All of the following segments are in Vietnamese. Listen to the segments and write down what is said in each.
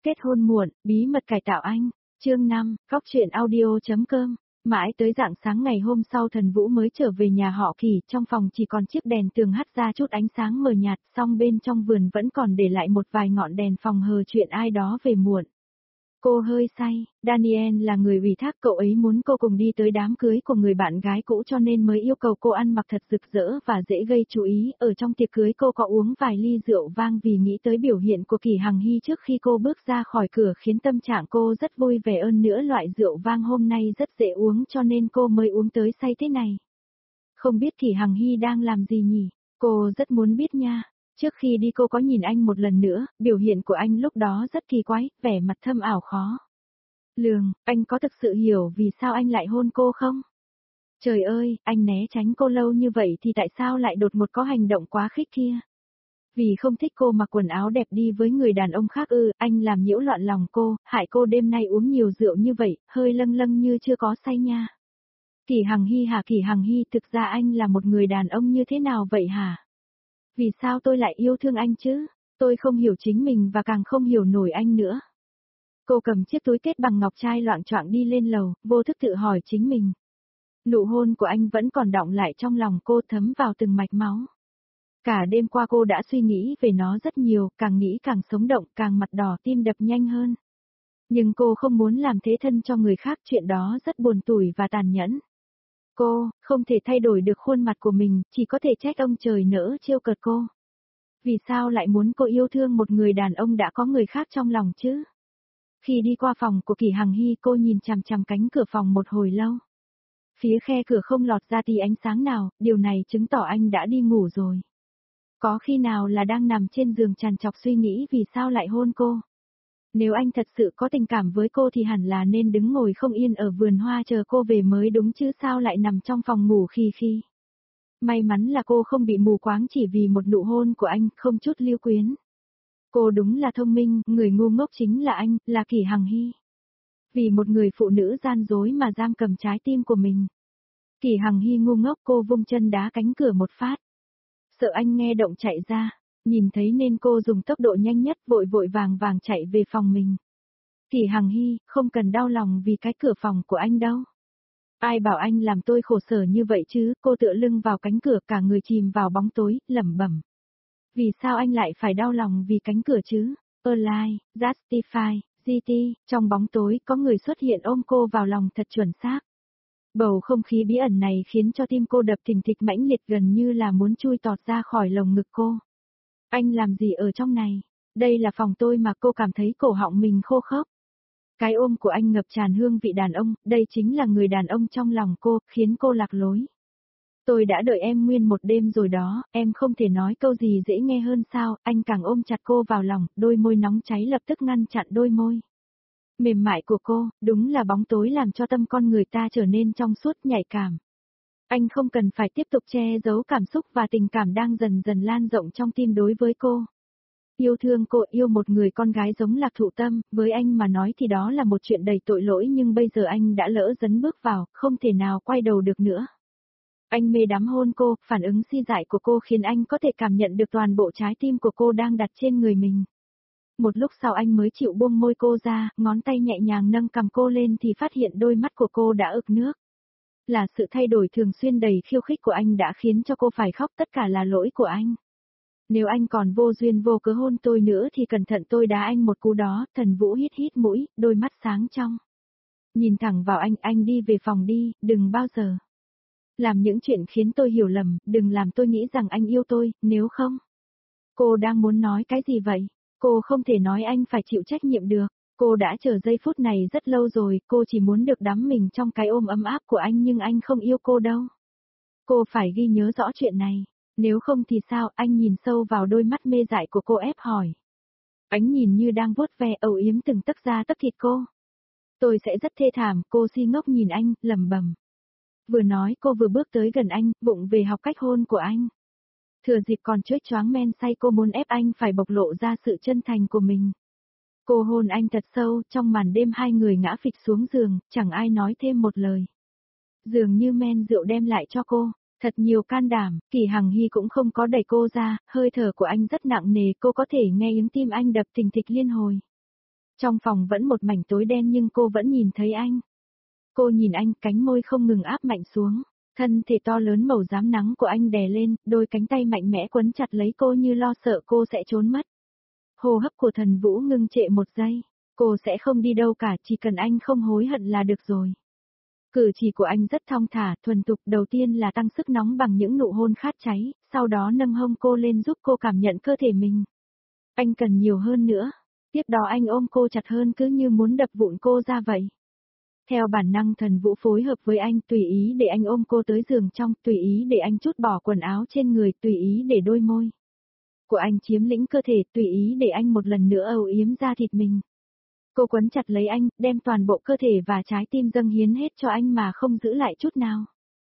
Kết hôn muộn, bí mật cải tạo anh. Chương 5, Góc truyện audio.com. Mãi tới rạng sáng ngày hôm sau Thần Vũ mới trở về nhà họ Kỳ, trong phòng chỉ còn chiếc đèn tường hắt ra chút ánh sáng mờ nhạt, song bên trong vườn vẫn còn để lại một vài ngọn đèn phòng hờ chuyện ai đó về muộn. Cô hơi say, Daniel là người ủy thác cậu ấy muốn cô cùng đi tới đám cưới của người bạn gái cũ cho nên mới yêu cầu cô ăn mặc thật rực rỡ và dễ gây chú ý. Ở trong tiệc cưới cô có uống vài ly rượu vang vì nghĩ tới biểu hiện của Kỳ Hằng Hy trước khi cô bước ra khỏi cửa khiến tâm trạng cô rất vui vẻ hơn nữa. Loại rượu vang hôm nay rất dễ uống cho nên cô mới uống tới say thế này. Không biết Kỳ Hằng Hy đang làm gì nhỉ? Cô rất muốn biết nha. Trước khi đi cô có nhìn anh một lần nữa, biểu hiện của anh lúc đó rất kỳ quái, vẻ mặt thâm ảo khó lường. Anh có thực sự hiểu vì sao anh lại hôn cô không? Trời ơi, anh né tránh cô lâu như vậy thì tại sao lại đột ngột có hành động quá khích kia? Vì không thích cô mặc quần áo đẹp đi với người đàn ông khác ư? Anh làm nhiễu loạn lòng cô, hại cô đêm nay uống nhiều rượu như vậy, hơi lâng lâng như chưa có say nha. Kỳ Hằng Hy hả? Kỳ Hằng Hy, thực ra anh là một người đàn ông như thế nào vậy hả? Vì sao tôi lại yêu thương anh chứ? Tôi không hiểu chính mình và càng không hiểu nổi anh nữa. Cô cầm chiếc túi kết bằng ngọc trai loạng choạng đi lên lầu, vô thức tự hỏi chính mình. Nụ hôn của anh vẫn còn đọng lại trong lòng cô, thấm vào từng mạch máu. Cả đêm qua cô đã suy nghĩ về nó rất nhiều, càng nghĩ càng sống động, càng mặt đỏ tim đập nhanh hơn. Nhưng cô không muốn làm thế thân cho người khác, chuyện đó rất buồn tủi và tàn nhẫn. Cô, không thể thay đổi được khuôn mặt của mình, chỉ có thể trách ông trời nỡ trêu cợt cô. Vì sao lại muốn cô yêu thương một người đàn ông đã có người khác trong lòng chứ? Khi đi qua phòng của Kỳ Hằng Hy cô nhìn chằm chằm cánh cửa phòng một hồi lâu. Phía khe cửa không lọt ra tí ánh sáng nào, điều này chứng tỏ anh đã đi ngủ rồi. Có khi nào là đang nằm trên giường trằn trọc suy nghĩ vì sao lại hôn cô? Nếu anh thật sự có tình cảm với cô thì hẳn là nên đứng ngồi không yên ở vườn hoa chờ cô về mới đúng chứ, sao lại nằm trong phòng ngủ khi. May mắn là cô không bị mù quáng chỉ vì một nụ hôn của anh, không chút lưu quyến. Cô đúng là thông minh, người ngu ngốc chính là anh, là Kỳ Hằng Hy. Vì một người phụ nữ gian dối mà giam cầm trái tim của mình. Kỳ Hằng Hy ngu ngốc, cô vung chân đá cánh cửa một phát. Sợ anh nghe động chạy ra, nhìn thấy nên cô dùng tốc độ nhanh nhất vội vội vàng vàng chạy về phòng mình. Kỳ Hằng Hy, không cần đau lòng vì cái cửa phòng của anh đâu. Ai bảo anh làm tôi khổ sở như vậy chứ? Cô tựa lưng vào cánh cửa, cả người chìm vào bóng tối, lẩm bẩm. Vì sao anh lại phải đau lòng vì cánh cửa chứ? Align, Justify, GT, trong bóng tối có người xuất hiện ôm cô vào lòng thật chuẩn xác. Bầu không khí bí ẩn này khiến cho tim cô đập thình thịch mãnh liệt, gần như là muốn chui tọt ra khỏi lồng ngực cô. Anh làm gì ở trong này? Đây là phòng tôi mà. Cô cảm thấy cổ họng mình khô khốc. Cái ôm của anh ngập tràn hương vị đàn ông, đây chính là người đàn ông trong lòng cô, khiến cô lạc lối. Tôi đã đợi em nguyên một đêm rồi đó, em không thể nói câu gì dễ nghe hơn sao? Anh càng ôm chặt cô vào lòng, đôi môi nóng cháy lập tức ngăn chặn đôi môi mềm mại của cô, đúng là bóng tối làm cho tâm con người ta trở nên trong suốt nhạy cảm. Anh không cần phải tiếp tục che giấu cảm xúc và tình cảm đang dần dần lan rộng trong tim đối với cô. Yêu thương cô, yêu một người con gái giống Lạc Thụ Tâm, với anh mà nói thì đó là một chuyện đầy tội lỗi, nhưng bây giờ anh đã lỡ dấn bước vào, không thể nào quay đầu được nữa. Anh mê đắm hôn cô, phản ứng si dại của cô khiến anh có thể cảm nhận được toàn bộ trái tim của cô đang đặt trên người mình. Một lúc sau anh mới chịu buông môi cô ra, ngón tay nhẹ nhàng nâng cằm cô lên thì phát hiện đôi mắt của cô đã ửng nước. Là sự thay đổi thường xuyên đầy khiêu khích của anh đã khiến cho cô phải khóc, tất cả là lỗi của anh. Nếu anh còn vô duyên vô cớ hôn tôi nữa thì cẩn thận tôi đá anh một cú đó. Thần Vũ hít hít mũi, đôi mắt sáng trong. Nhìn thẳng vào anh đi về phòng đi, đừng bao giờ làm những chuyện khiến tôi hiểu lầm, đừng làm tôi nghĩ rằng anh yêu tôi, nếu không. Cô đang muốn nói cái gì vậy? Cô không thể nói anh phải chịu trách nhiệm được. Cô đã chờ giây phút này rất lâu rồi, cô chỉ muốn được đắm mình trong cái ôm ấm áp của anh, nhưng anh không yêu cô đâu. Cô phải ghi nhớ rõ chuyện này. Nếu không thì sao? Anh nhìn sâu vào đôi mắt mê dại của cô ép hỏi. Ánh nhìn như đang vuốt ve âu yếm từng tấc da tấc thịt cô. Tôi sẽ rất thê thảm. Cô si ngốc nhìn anh, lẩm bẩm. Vừa nói cô vừa bước tới gần anh, bụng về học cách hôn của anh. Thừa dịp còn chuếch choáng men say, cô muốn ép anh phải bộc lộ ra sự chân thành của mình. Cô hôn anh thật sâu, trong màn đêm hai người ngã phịch xuống giường, chẳng ai nói thêm một lời. Dường như men rượu đem lại cho cô thật nhiều can đảm. Kỳ Hằng Hy cũng không có đẩy cô ra, hơi thở của anh rất nặng nề, cô có thể nghe tiếng tim anh đập thình thịch liên hồi. Trong phòng vẫn một mảnh tối đen nhưng cô vẫn nhìn thấy anh. Cô nhìn anh, cánh môi không ngừng áp mạnh xuống. Thân thể to lớn màu xám nắng của anh đè lên, đôi cánh tay mạnh mẽ quấn chặt lấy cô như lo sợ cô sẽ trốn mất. Hô hấp của Thần Vũ ngưng trệ một giây. Cô sẽ không đi đâu cả, chỉ cần anh không hối hận là được rồi. Cử chỉ của anh rất thong thả, thuần thục, đầu tiên là tăng sức nóng bằng những nụ hôn khát cháy, sau đó nâng hông cô lên giúp cô cảm nhận cơ thể mình. Anh cần nhiều hơn nữa. Tiếp đó anh ôm cô chặt hơn cứ như muốn đập vụn cô ra vậy. Theo bản năng Thần Vũ phối hợp với anh, tùy ý để anh ôm cô tới giường trong, tùy ý để anh trút bỏ quần áo trên người, tùy ý để đôi môi của anh chiếm lĩnh cơ thể, tùy ý để anh một lần nữa âu yếm da thịt mình. Cô quấn chặt lấy anh, đem toàn bộ cơ thể và trái tim dâng hiến hết cho anh mà không giữ lại chút nào.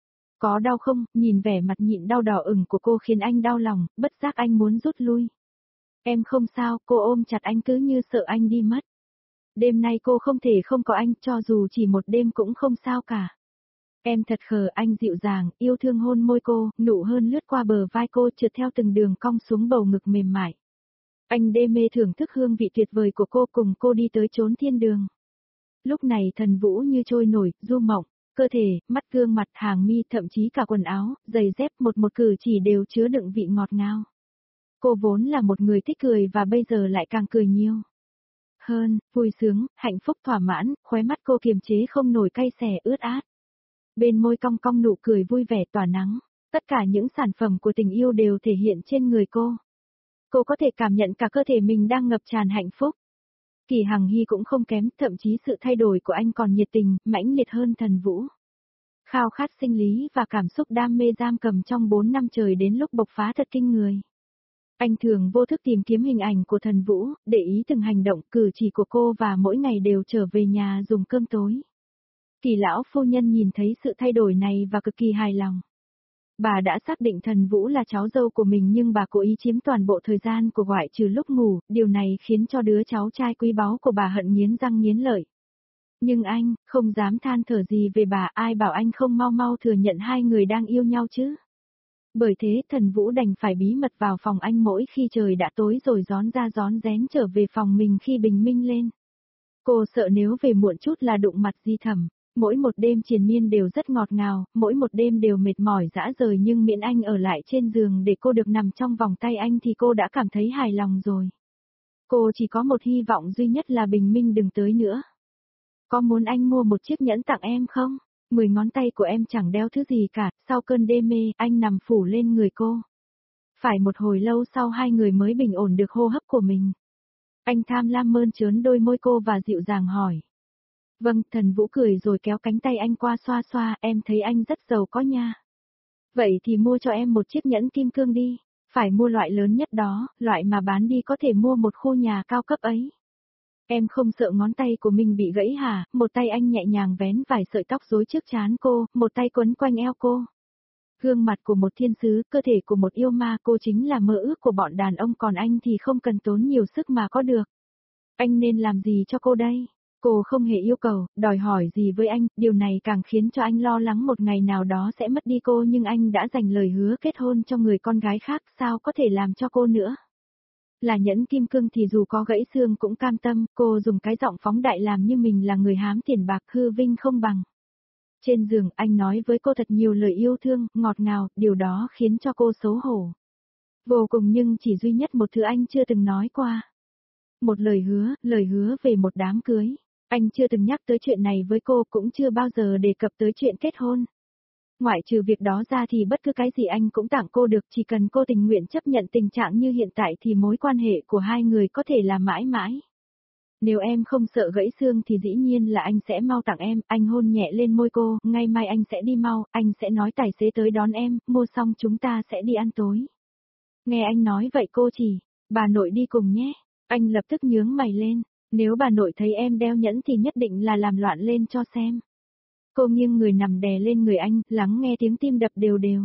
Có đau không? Nhìn vẻ mặt nhịn đau đỏ ửng của cô khiến anh đau lòng, bất giác anh muốn rút lui. Em không sao, cô ôm chặt anh cứ như sợ anh đi mất. Đêm nay cô không thể không có anh, cho dù chỉ một đêm cũng không sao cả. Em thật khờ, anh dịu dàng, yêu thương hôn môi cô, nụ hôn lướt qua bờ vai cô trượt theo từng đường cong xuống bầu ngực mềm mại. Anh đê mê thưởng thức hương vị tuyệt vời của cô, cùng cô đi tới chốn thiên đường. Lúc này Thần Vũ như trôi nổi, du mộng, cơ thể, mắt, gương mặt, hàng mi, thậm chí cả quần áo, giày dép, một cử chỉ đều chứa đựng vị ngọt ngào. Cô vốn là một người thích cười và bây giờ lại càng cười nhiều hơn, vui sướng, hạnh phúc, thỏa mãn, khóe mắt cô kiềm chế không nổi cay xè ướt át. Bên môi cong cong nụ cười vui vẻ tỏa nắng, tất cả những sản phẩm của tình yêu đều thể hiện trên người cô. Cô có thể cảm nhận cả cơ thể mình đang ngập tràn hạnh phúc. Kỳ Hằng Hy cũng không kém, thậm chí sự thay đổi của anh còn nhiệt tình, mãnh liệt hơn Thần Vũ. Khao khát sinh lý và cảm xúc đam mê giam cầm trong 4 năm trời đến lúc bộc phá thật kinh người. Anh thường vô thức tìm kiếm hình ảnh của Thần Vũ, để ý từng hành động cử chỉ của cô và mỗi ngày đều trở về nhà dùng cơm tối. Kỳ lão phu nhân nhìn thấy sự thay đổi này và cực kỳ hài lòng. Bà đã xác định Thần Vũ là cháu dâu của mình nhưng bà cố ý chiếm toàn bộ thời gian của ngoại trừ lúc ngủ, điều này khiến cho đứa cháu trai quý báu của bà hận nghiến răng nghiến lợi. Nhưng anh, không dám than thở gì về bà, ai bảo anh không mau mau thừa nhận hai người đang yêu nhau chứ. Bởi thế Thần Vũ đành phải bí mật vào phòng anh mỗi khi trời đã tối rồi rón ra rón rén trở về phòng mình khi bình minh lên. Cô sợ nếu về muộn chút là đụng mặt Di Thẩm. Mỗi một đêm triền miên đều rất ngọt ngào, mỗi một đêm đều mệt mỏi dã rời nhưng miễn anh ở lại trên giường để cô được nằm trong vòng tay anh thì cô đã cảm thấy hài lòng rồi. Cô chỉ có một hy vọng duy nhất là bình minh đừng tới nữa. Có muốn anh mua một chiếc nhẫn tặng em không? 10 ngón tay của em chẳng đeo thứ gì cả, sau cơn đê mê, anh nằm phủ lên người cô. Phải một hồi lâu sau hai người mới bình ổn được hô hấp của mình. Anh tham lam mơn trớn đôi môi cô và dịu dàng hỏi. Vâng, Thần Vũ cười rồi kéo cánh tay anh qua xoa xoa, em thấy anh rất giàu có nha. Vậy thì mua cho em một chiếc nhẫn kim cương đi, phải mua loại lớn nhất đó, loại mà bán đi có thể mua một khu nhà cao cấp ấy. Em không sợ ngón tay của mình bị gãy hả? Một tay anh nhẹ nhàng vén vài sợi tóc rối trước trán cô, một tay quấn quanh eo cô. Gương mặt của một thiên sứ, cơ thể của một yêu ma, cô chính là mơ ước của bọn đàn ông còn anh thì không cần tốn nhiều sức mà có được. Anh nên làm gì cho cô đây? Cô không hề yêu cầu, đòi hỏi gì với anh, điều này càng khiến cho anh lo lắng một ngày nào đó sẽ mất đi cô nhưng anh đã dành lời hứa kết hôn cho người con gái khác sao có thể làm cho cô nữa. Là nhẫn kim cương thì dù có gãy xương cũng cam tâm, cô dùng cái giọng phóng đại làm như mình là người hám tiền bạc hư vinh không bằng. Trên giường anh nói với cô thật nhiều lời yêu thương, ngọt ngào, điều đó khiến cho cô xấu hổ. Vô cùng nhưng chỉ duy nhất một thứ anh chưa từng nói qua. Một lời hứa về một đám cưới. Anh chưa từng nhắc tới chuyện này với cô cũng chưa bao giờ đề cập tới chuyện kết hôn. Ngoại trừ việc đó ra thì bất cứ cái gì anh cũng tặng cô được chỉ cần cô tình nguyện chấp nhận tình trạng như hiện tại thì mối quan hệ của hai người có thể là mãi mãi. Nếu em không sợ gãy xương thì dĩ nhiên là anh sẽ mau tặng em, anh hôn nhẹ lên môi cô, ngày mai anh sẽ đi mau, anh sẽ nói tài xế tới đón em, mua xong chúng ta sẽ đi ăn tối. Nghe anh nói vậy cô chỉ, bà nội đi cùng nhé, anh lập tức nhướng mày lên. Nếu bà nội thấy em đeo nhẫn thì nhất định là làm loạn lên cho xem. Cô nghiêng người nằm đè lên người anh, lắng nghe tiếng tim đập đều đều.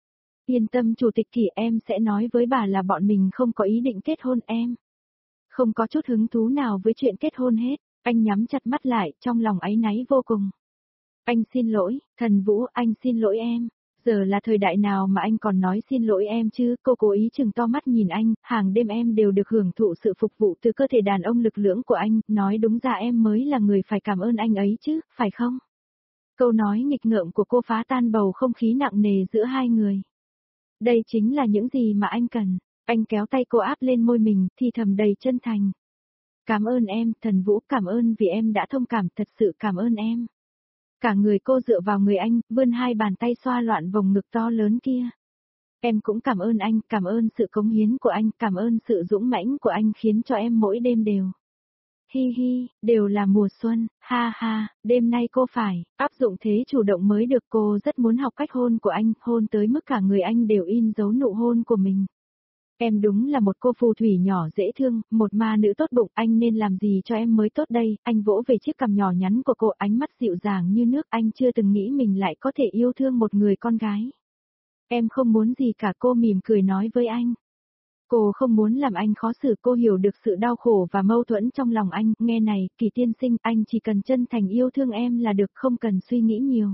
Yên tâm chủ tịch Kỷ, em sẽ nói với bà là bọn mình không có ý định kết hôn em. Không có chút hứng thú nào với chuyện kết hôn hết, anh nhắm chặt mắt lại, trong lòng áy náy vô cùng. Anh xin lỗi, Thần Vũ, anh xin lỗi em. Giờ là thời đại nào mà anh còn nói xin lỗi em chứ, cô cố ý trừng to mắt nhìn anh, hàng đêm em đều được hưởng thụ sự phục vụ từ cơ thể đàn ông lực lưỡng của anh, nói đúng ra em mới là người phải cảm ơn anh ấy chứ, phải không? Câu nói nghịch ngợm của cô phá tan bầu không khí nặng nề giữa hai người. Đây chính là những gì mà anh cần. Anh kéo tay cô áp lên môi mình, thì thầm đầy chân thành. Cảm ơn em, Thần Vũ, cảm ơn vì em đã thông cảm, thật sự cảm ơn em. Cả người cô dựa vào người anh, vươn hai bàn tay xoa loạn vòng ngực to lớn kia. Em cũng cảm ơn anh, cảm ơn sự cống hiến của anh, cảm ơn sự dũng mãnh của anh khiến cho em mỗi đêm đều. Hi hi, đều là mùa xuân, ha ha, đêm nay cô phải áp dụng thế chủ động mới được, cô rất muốn học cách hôn của anh, hôn tới mức cả người anh đều in dấu nụ hôn của mình. Em đúng là một cô phù thủy nhỏ dễ thương, một ma nữ tốt bụng, anh nên làm gì cho em mới tốt đây, anh vỗ về chiếc cằm nhỏ nhắn của cô, ánh mắt dịu dàng như nước, anh chưa từng nghĩ mình lại có thể yêu thương một người con gái. Em không muốn gì cả, cô mỉm cười nói với anh. Cô không muốn làm anh khó xử, cô hiểu được sự đau khổ và mâu thuẫn trong lòng anh, nghe này, Kỳ tiên sinh, anh chỉ cần chân thành yêu thương em là được, không cần suy nghĩ nhiều.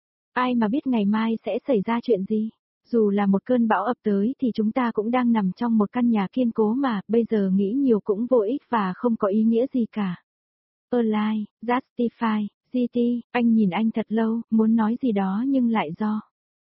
Ai mà biết ngày mai sẽ xảy ra chuyện gì? Dù là một cơn bão ập tới thì chúng ta cũng đang nằm trong một căn nhà kiên cố mà, bây giờ nghĩ nhiều cũng vô ích và không có ý nghĩa gì cả. Align, Justify, GT, anh nhìn anh thật lâu, muốn nói gì đó nhưng lại do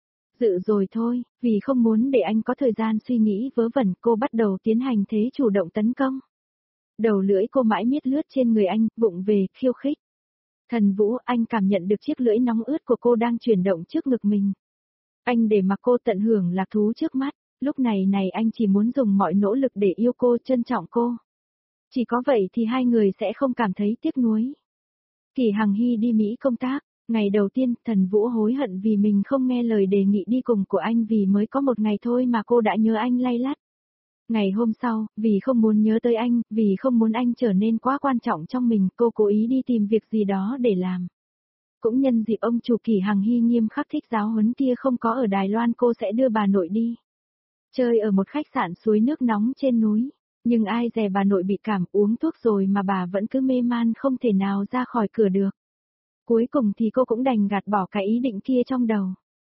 dự rồi thôi, vì không muốn để anh có thời gian suy nghĩ vớ vẩn, cô bắt đầu tiến hành thế chủ động tấn công. Đầu lưỡi cô mãi miết lướt trên người anh, vụng về, khiêu khích. Thần Vũ, anh cảm nhận được chiếc lưỡi nóng ướt của cô đang chuyển động trước ngực mình. Anh để mặc cô tận hưởng lạc thú trước mắt, lúc này anh chỉ muốn dùng mọi nỗ lực để yêu cô, trân trọng cô. Chỉ có vậy thì hai người sẽ không cảm thấy tiếc nuối. Kỳ Hằng Hy đi Mỹ công tác, ngày đầu tiên Thần Vũ hối hận vì mình không nghe lời đề nghị đi cùng của anh, vì mới có một ngày thôi mà cô đã nhớ anh lay lắt. Ngày hôm sau, vì không muốn nhớ tới anh, vì không muốn anh trở nên quá quan trọng trong mình, cô cố ý đi tìm việc gì đó để làm. Cũng nhân dịp ông chủ Kỳ Hằng Hy nghiêm khắc thích giáo huấn kia không có ở Đài Loan, cô sẽ đưa bà nội đi chơi ở một khách sạn suối nước nóng trên núi. Nhưng ai dè bà nội bị cảm, uống thuốc rồi mà bà vẫn cứ mê man không thể nào ra khỏi cửa được. Cuối cùng thì cô cũng đành gạt bỏ cái ý định kia trong đầu.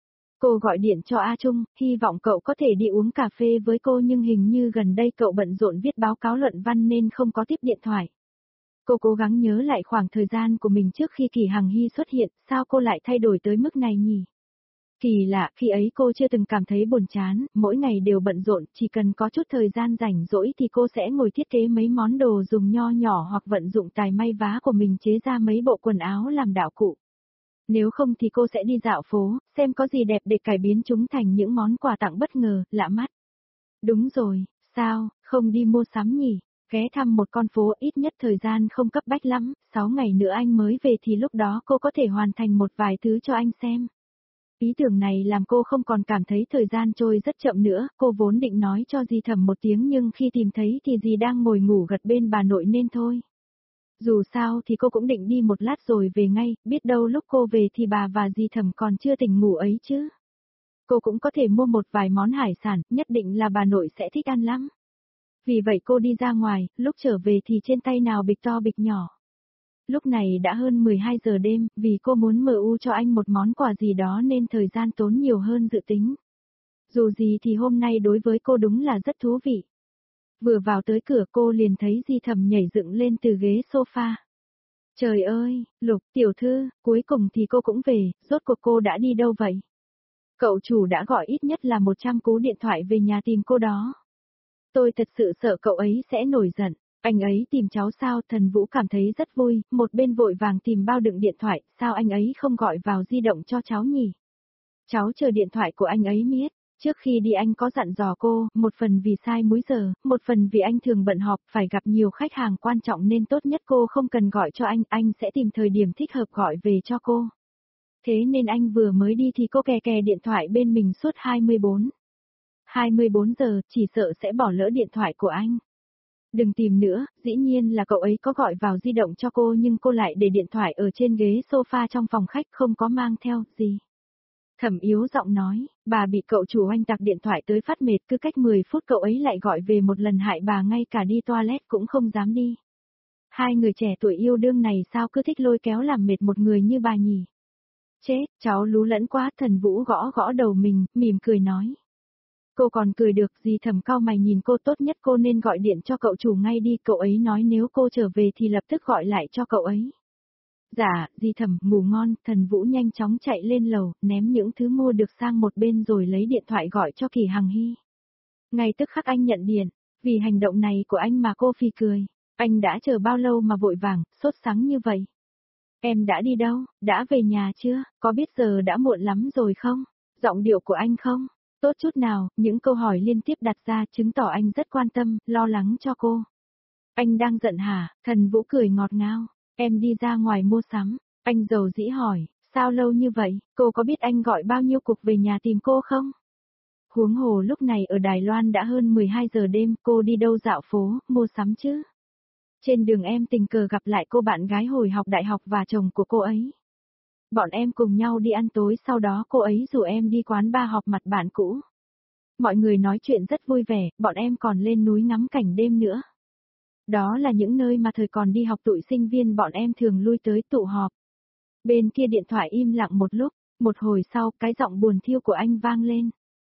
Cô gọi điện cho A Trung, hy vọng cậu có thể đi uống cà phê với cô, nhưng hình như gần đây cậu bận rộn viết báo cáo luận văn nên không có tiếp điện thoại. Cô cố gắng nhớ lại khoảng thời gian của mình trước khi Kỳ Hằng Hy xuất hiện, sao cô lại thay đổi tới mức này nhỉ? Kỳ lạ, khi ấy cô chưa từng cảm thấy buồn chán, mỗi ngày đều bận rộn, chỉ cần có chút thời gian rảnh rỗi thì cô sẽ ngồi thiết kế mấy món đồ dùng nho nhỏ hoặc vận dụng tài may vá của mình chế ra mấy bộ quần áo làm đạo cụ. Nếu không thì cô sẽ đi dạo phố, xem có gì đẹp để cải biến chúng thành những món quà tặng bất ngờ, lạ mắt. Đúng rồi, sao, không đi mua sắm nhỉ? Ghé thăm một con phố, ít nhất thời gian không cấp bách lắm, 6 ngày nữa anh mới về thì lúc đó cô có thể hoàn thành một vài thứ cho anh xem. Ý tưởng này làm cô không còn cảm thấy thời gian trôi rất chậm nữa, cô vốn định nói cho dì Thẩm một tiếng nhưng khi tìm thấy thì dì đang ngồi ngủ gật bên bà nội nên thôi. Dù sao thì cô cũng định đi một lát rồi về ngay, biết đâu lúc cô về thì bà và dì Thẩm còn chưa tỉnh ngủ ấy chứ. Cô cũng có thể mua một vài món hải sản, nhất định là bà nội sẽ thích ăn lắm. Vì vậy cô đi ra ngoài, lúc trở về thì trên tay nào bịch to bịch nhỏ. Lúc này đã hơn 12 giờ đêm, vì cô muốn MU cho anh một món quà gì đó nên thời gian tốn nhiều hơn dự tính. Dù gì thì hôm nay đối với cô đúng là rất thú vị. Vừa vào tới cửa cô liền thấy Di Thẩm nhảy dựng lên từ ghế sofa. Trời ơi, Lục tiểu thư, cuối cùng thì cô cũng về, rốt cuộc cô đã đi đâu vậy? Cậu chủ đã gọi ít nhất là 100 cú điện thoại về nhà tìm cô đó. Tôi thật sự sợ cậu ấy sẽ nổi giận. Anh ấy tìm cháu sao? Thần Vũ cảm thấy rất vui, một bên vội vàng tìm bao đựng điện thoại, sao anh ấy không gọi vào di động cho cháu nhỉ? Cháu chờ điện thoại của anh ấy miết. Trước khi đi anh có dặn dò cô, một phần vì sai múi giờ, một phần vì anh thường bận họp, phải gặp nhiều khách hàng quan trọng nên tốt nhất cô không cần gọi cho anh sẽ tìm thời điểm thích hợp gọi về cho cô. Thế nên anh vừa mới đi thì cô kè kè điện thoại bên mình suốt 24 giờ, chỉ sợ sẽ bỏ lỡ điện thoại của anh. Đừng tìm nữa, dĩ nhiên là cậu ấy có gọi vào di động cho cô nhưng cô lại để điện thoại ở trên ghế sofa trong phòng khách không có mang theo gì. Thẩm yếu giọng nói, bà bị cậu chủ oanh tạc điện thoại tới phát mệt, cứ cách 10 phút cậu ấy lại gọi về một lần, hại bà ngay cả đi toilet cũng không dám đi. Hai người trẻ tuổi yêu đương này sao cứ thích lôi kéo làm mệt một người như bà nhỉ? Chết, cháu lú lẫn quá, Thần Vũ gõ gõ đầu mình, mỉm cười nói. Cô còn cười được, dì Thẩm cau mày nhìn cô, tốt nhất cô nên gọi điện cho cậu chủ ngay đi, cậu ấy nói nếu cô trở về thì lập tức gọi lại cho cậu ấy. Dạ, dì Thẩm, ngủ ngon. Thần Vũ nhanh chóng chạy lên lầu, ném những thứ mua được sang một bên rồi lấy điện thoại gọi cho Kỳ Hằng Hy. Ngay tức khắc anh nhận điện, vì hành động này của anh mà cô phì cười. Anh đã chờ bao lâu mà vội vàng, sốt sắng như vậy? Em đã đi đâu, đã về nhà chưa, có biết giờ đã muộn lắm rồi không? Giọng điệu của anh không tốt chút nào, những câu hỏi liên tiếp đặt ra chứng tỏ anh rất quan tâm, lo lắng cho cô. Anh đang giận hả? Thần Vũ cười ngọt ngào. Em đi ra ngoài mua sắm. Anh dầu dĩ hỏi, sao lâu như vậy, cô có biết anh gọi bao nhiêu cuộc về nhà tìm cô không? Huống hồ lúc này ở Đài Loan đã hơn 12 giờ đêm, cô đi đâu dạo phố, mua sắm chứ? Trên đường em tình cờ gặp lại cô bạn gái hồi học đại học và chồng của cô ấy. Bọn em cùng nhau đi ăn tối, sau đó cô ấy rủ em đi quán bar họp mặt bạn cũ. Mọi người nói chuyện rất vui vẻ, bọn em còn lên núi ngắm cảnh đêm nữa. Đó là những nơi mà thời còn đi học tụi sinh viên bọn em thường lui tới tụ họp. Bên kia điện thoại im lặng một lúc, một hồi sau cái giọng buồn thiu của anh vang lên.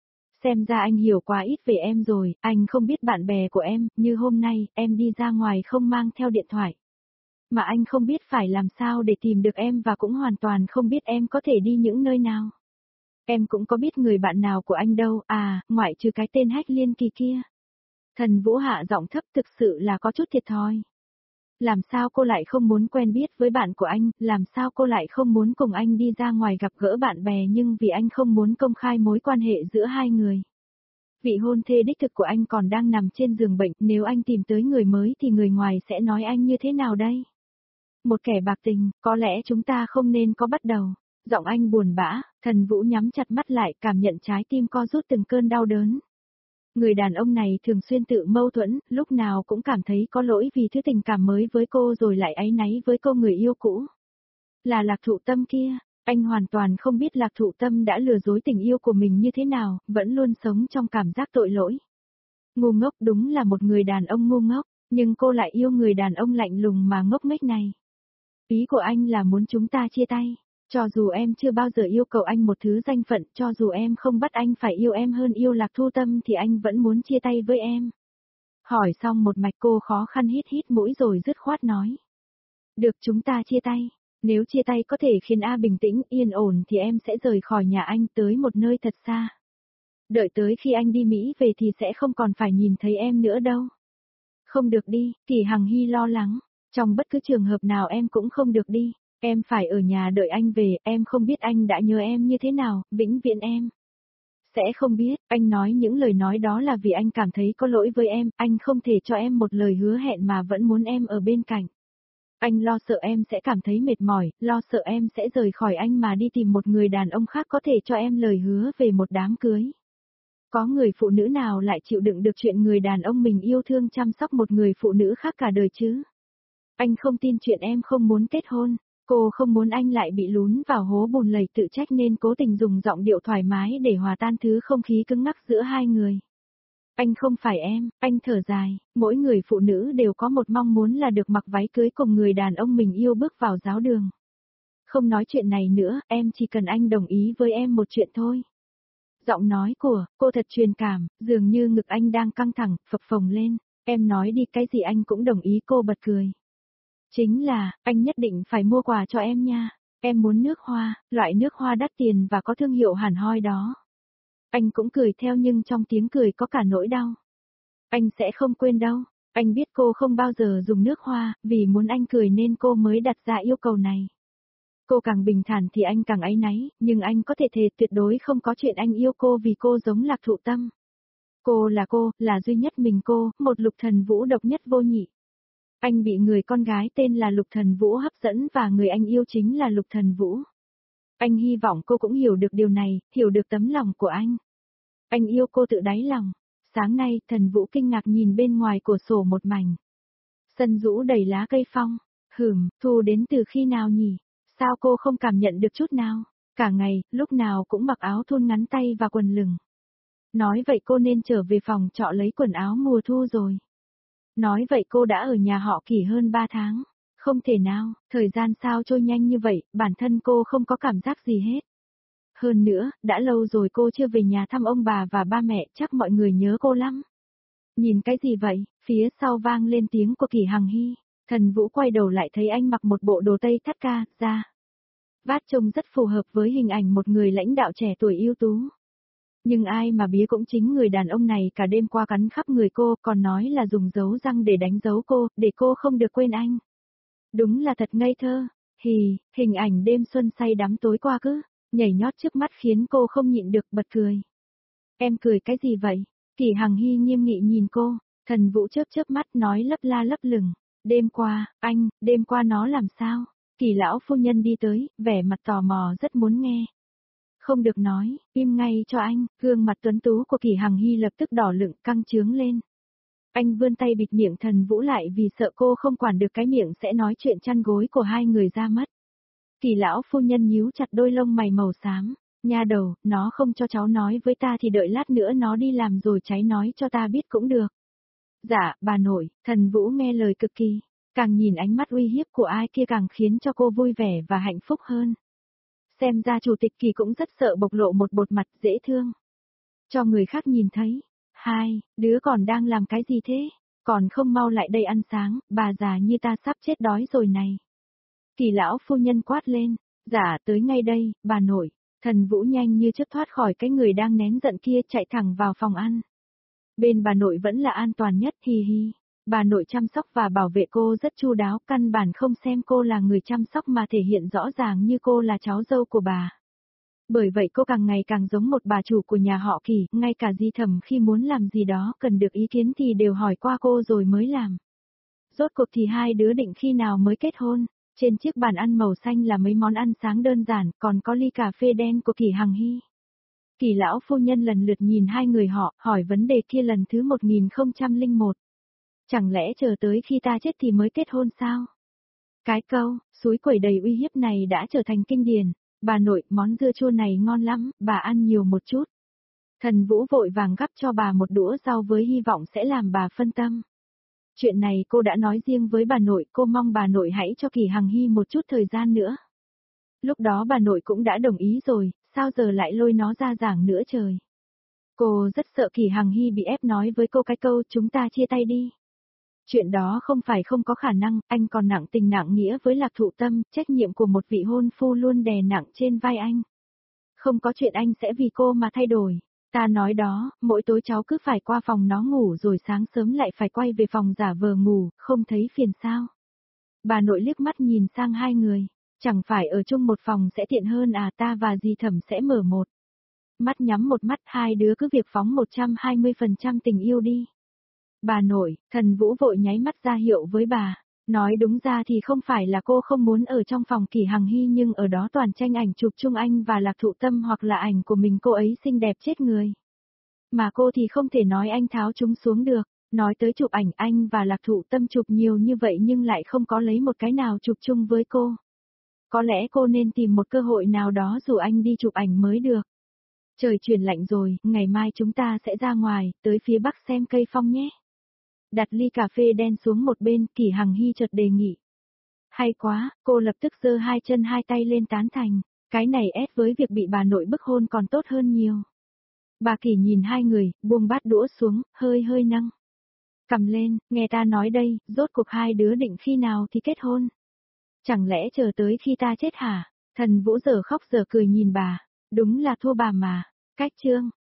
Xem ra anh hiểu quá ít về em rồi, anh không biết bạn bè của em, như hôm nay, em đi ra ngoài không mang theo điện thoại. Mà anh không biết phải làm sao để tìm được em và cũng hoàn toàn không biết em có thể đi những nơi nào. Em cũng có biết người bạn nào của anh đâu, ngoại trừ cái tên Hách Liên Kỳ kia. Thần Vũ hạ giọng thấp, thực sự là có chút thiệt thòi. Làm sao cô lại không muốn quen biết với bạn của anh, làm sao cô lại không muốn cùng anh đi ra ngoài gặp gỡ bạn bè nhưng vì anh không muốn công khai mối quan hệ giữa hai người. Vị hôn thê đích thực của anh còn đang nằm trên giường bệnh, nếu anh tìm tới người mới thì người ngoài sẽ nói anh như thế nào đây? Một kẻ bạc tình, có lẽ chúng ta không nên có bắt đầu. Giọng anh buồn bã, Thần Vũ nhắm chặt mắt lại, cảm nhận trái tim co rút từng cơn đau đớn. Người đàn ông này thường xuyên tự mâu thuẫn, lúc nào cũng cảm thấy có lỗi vì thứ tình cảm mới với cô rồi lại áy náy với cô người yêu cũ. Là Lạc Thụ Tâm kia, anh hoàn toàn không biết Lạc Thụ Tâm đã lừa dối tình yêu của mình như thế nào, vẫn luôn sống trong cảm giác tội lỗi. Ngu ngốc, đúng là một người đàn ông ngu ngốc, nhưng cô lại yêu người đàn ông lạnh lùng mà ngốc nghếch này. Ý của anh là muốn chúng ta chia tay. Cho dù em chưa bao giờ yêu cầu anh một thứ danh phận, cho dù em không bắt anh phải yêu em hơn yêu Lạc Thu Tâm thì anh vẫn muốn chia tay với em. Hỏi xong một mạch cô khó khăn hít hít mũi rồi dứt khoát nói. Được, chúng ta chia tay. Nếu chia tay có thể khiến A bình tĩnh, yên ổn thì em sẽ rời khỏi nhà anh tới một nơi thật xa. Đợi tới khi anh đi Mỹ về thì sẽ không còn phải nhìn thấy em nữa đâu. Không được đi, Kỳ Hằng Hy lo lắng. Trong bất cứ trường hợp nào em cũng không được đi. Em phải ở nhà đợi anh về, em không biết anh đã nhớ em như thế nào, vĩnh viễn em. Sẽ không biết, anh nói những lời nói đó là vì anh cảm thấy có lỗi với em, anh không thể cho em một lời hứa hẹn mà vẫn muốn em ở bên cạnh. Anh lo sợ em sẽ cảm thấy mệt mỏi, lo sợ em sẽ rời khỏi anh mà đi tìm một người đàn ông khác có thể cho em lời hứa về một đám cưới. Có người phụ nữ nào lại chịu đựng được chuyện người đàn ông mình yêu thương chăm sóc một người phụ nữ khác cả đời chứ? Anh không tin chuyện em không muốn kết hôn. Cô không muốn anh lại bị lún vào hố bùn lầy tự trách nên cố tình dùng giọng điệu thoải mái để hòa tan thứ không khí cứng ngắc giữa hai người. Anh không phải em, anh thở dài, mỗi người phụ nữ đều có một mong muốn là được mặc váy cưới cùng người đàn ông mình yêu bước vào giáo đường. Không nói chuyện này nữa, em chỉ cần anh đồng ý với em một chuyện thôi. Giọng nói của cô thật truyền cảm, dường như ngực anh đang căng thẳng, phập phồng lên, em nói đi cái gì anh cũng đồng ý, cô bật cười. Chính là, anh nhất định phải mua quà cho em nha. Em muốn nước hoa, loại nước hoa đắt tiền và có thương hiệu hẳn hoi đó. Anh cũng cười theo nhưng trong tiếng cười có cả nỗi đau. Anh sẽ không quên đâu. Anh biết cô không bao giờ dùng nước hoa, vì muốn anh cười nên cô mới đặt ra yêu cầu này. Cô càng bình thản thì anh càng áy náy, nhưng anh có thể thề tuyệt đối không có chuyện anh yêu cô vì cô giống Lạc Thụ Tâm. Cô, là duy nhất mình cô, một Lục Thần Vũ độc nhất vô nhị. Anh bị người con gái tên là Lục Thần Vũ hấp dẫn và người anh yêu chính là Lục Thần Vũ. Anh hy vọng cô cũng hiểu được điều này, hiểu được tấm lòng của anh. Anh yêu cô tự đáy lòng. Sáng nay, Thần Vũ kinh ngạc nhìn bên ngoài cửa sổ một mảnh. Sân rũ đầy lá cây phong. Thu đến từ khi nào nhỉ? Sao cô không cảm nhận được chút nào? Cả ngày, lúc nào cũng mặc áo thun ngắn tay và quần lửng. Nói vậy cô nên trở về phòng trọ lấy quần áo mùa thu rồi. Nói vậy cô đã ở nhà họ Kỳ hơn 3 tháng. Không thể nào, thời gian sao trôi nhanh như vậy, bản thân cô không có cảm giác gì hết. Hơn nữa, đã lâu rồi cô chưa về nhà thăm ông bà và ba mẹ, chắc mọi người nhớ cô lắm. Nhìn cái gì vậy? Phía sau vang lên tiếng của Kỷ Hằng Hy. Thần Vũ quay đầu lại thấy anh mặc một bộ đồ tây thắt ca, da vát trông rất phù hợp với hình ảnh một người lãnh đạo trẻ tuổi ưu tú. Nhưng ai mà biết cũng chính người đàn ông này cả đêm qua cắn khắp người cô, còn nói là dùng dấu răng để đánh dấu cô, để cô không được quên anh. Đúng là thật ngây thơ. Hình ảnh đêm xuân say đắm tối qua cứ nhảy nhót trước mắt khiến cô không nhịn được bật cười. Em cười cái gì vậy? Kỷ Hằng Hy nghiêm nghị nhìn cô, Thần Vũ chớp chớp mắt nói lấp la lấp lửng. Đêm qua nó làm sao? Kỷ lão phu nhân đi tới, vẻ mặt tò mò rất muốn nghe. Không được nói, im ngay cho anh, gương mặt tuấn tú của Kỷ Hằng Hy lập tức đỏ lựng căng trướng lên. Anh vươn tay bịt miệng Thần Vũ lại vì sợ cô không quản được cái miệng sẽ nói chuyện chăn gối của hai người ra mất. Kỷ lão phu nhân nhíu chặt đôi lông mày màu xám, nha đầu, nó không cho cháu nói với ta thì đợi lát nữa nó đi làm rồi cháy nói cho ta biết cũng được. Dạ, bà nội, Thần Vũ nghe lời cực kỳ, càng nhìn ánh mắt uy hiếp của ai kia càng khiến cho cô vui vẻ và hạnh phúc hơn. Xem ra chủ tịch Kỳ cũng rất sợ bộc lộ một bộ mặt dễ thương. Cho người khác nhìn thấy. Hai, đứa còn đang làm cái gì thế? Còn không mau lại đây ăn sáng, bà già như ta sắp chết đói rồi này. Kỳ lão phu nhân quát lên. Dạ tới ngay đây, bà nội. Thần Vũ nhanh như chớp thoát khỏi cái người đang nén giận kia chạy thẳng vào phòng ăn. Bên bà nội vẫn là an toàn nhất, hi hi. Bà nội chăm sóc và bảo vệ cô rất chu đáo, căn bản không xem cô là người chăm sóc mà thể hiện rõ ràng như cô là cháu dâu của bà. Bởi vậy cô càng ngày càng giống một bà chủ của nhà họ Kỳ, ngay cả Di Thẩm khi muốn làm gì đó cần được ý kiến thì đều hỏi qua cô rồi mới làm. Rốt cuộc thì hai đứa định khi nào mới kết hôn? Trên chiếc bàn ăn màu xanh là mấy món ăn sáng đơn giản, còn có ly cà phê đen của Kỷ Hằng Hy. Kỷ lão phu nhân lần lượt nhìn hai người họ, hỏi vấn đề kia lần thứ 1001. Chẳng lẽ chờ tới khi ta chết thì mới kết hôn sao? Cái câu, suối quẩy đầy uy hiếp này đã trở thành kinh điển. Bà nội, món dưa chua này ngon lắm, bà ăn nhiều một chút. Thần Vũ vội vàng gắp cho bà một đũa rau với hy vọng sẽ làm bà phân tâm. Chuyện này cô đã nói riêng với bà nội, cô mong bà nội hãy cho Kỷ Hằng Hy một chút thời gian nữa. Lúc đó bà nội cũng đã đồng ý rồi, sao giờ lại lôi nó ra giảng nữa trời. Cô rất sợ Kỷ Hằng Hy bị ép nói với cô cái câu chúng ta chia tay đi. Chuyện đó không phải không có khả năng, anh còn nặng tình nặng nghĩa với Lạc Thụ Tâm, trách nhiệm của một vị hôn phu luôn đè nặng trên vai anh. Không có chuyện anh sẽ vì cô mà thay đổi. Ta nói đó, mỗi tối cháu cứ phải qua phòng nó ngủ rồi sáng sớm lại phải quay về phòng giả vờ ngủ, không thấy phiền sao. Bà nội liếc mắt nhìn sang hai người, chẳng phải ở chung một phòng sẽ tiện hơn à, ta và dì Thẩm sẽ mở một. Mắt nhắm một mắt, hai đứa cứ việc phóng 120% tình yêu đi. Bà nội, Thần Vũ vội nháy mắt ra hiệu với bà. Nói đúng ra thì không phải là cô không muốn ở trong phòng Kỷ Hằng Hy nhưng ở đó toàn tranh ảnh chụp chung anh và Lạc Thụ Tâm hoặc là ảnh của mình cô ấy xinh đẹp chết người. Mà cô thì không thể nói anh tháo chúng xuống được. Nói tới chụp ảnh anh và Lạc Thụ Tâm chụp nhiều như vậy nhưng lại không có lấy một cái nào chụp chung với cô. Có lẽ cô nên tìm một cơ hội nào đó rủ anh đi chụp ảnh mới được. Trời chuyển lạnh rồi, ngày mai chúng ta sẽ ra ngoài, tới phía bắc xem cây phong nhé. Đặt ly cà phê đen xuống một bên, Kỷ Hằng Hy chợt đề nghị. Hay quá, cô lập tức giơ hai chân hai tay lên tán thành, cái này ép với việc bị bà nội bức hôn còn tốt hơn nhiều. Bà Kỷ nhìn hai người, buông bát đũa xuống, hơi nâng. Cầm lên, nghe ta nói đây, rốt cuộc hai đứa định khi nào thì kết hôn. Chẳng lẽ chờ tới khi ta chết hả? Thần Vũ giờ khóc giờ cười nhìn bà, đúng là thua bà mà. Cách chương.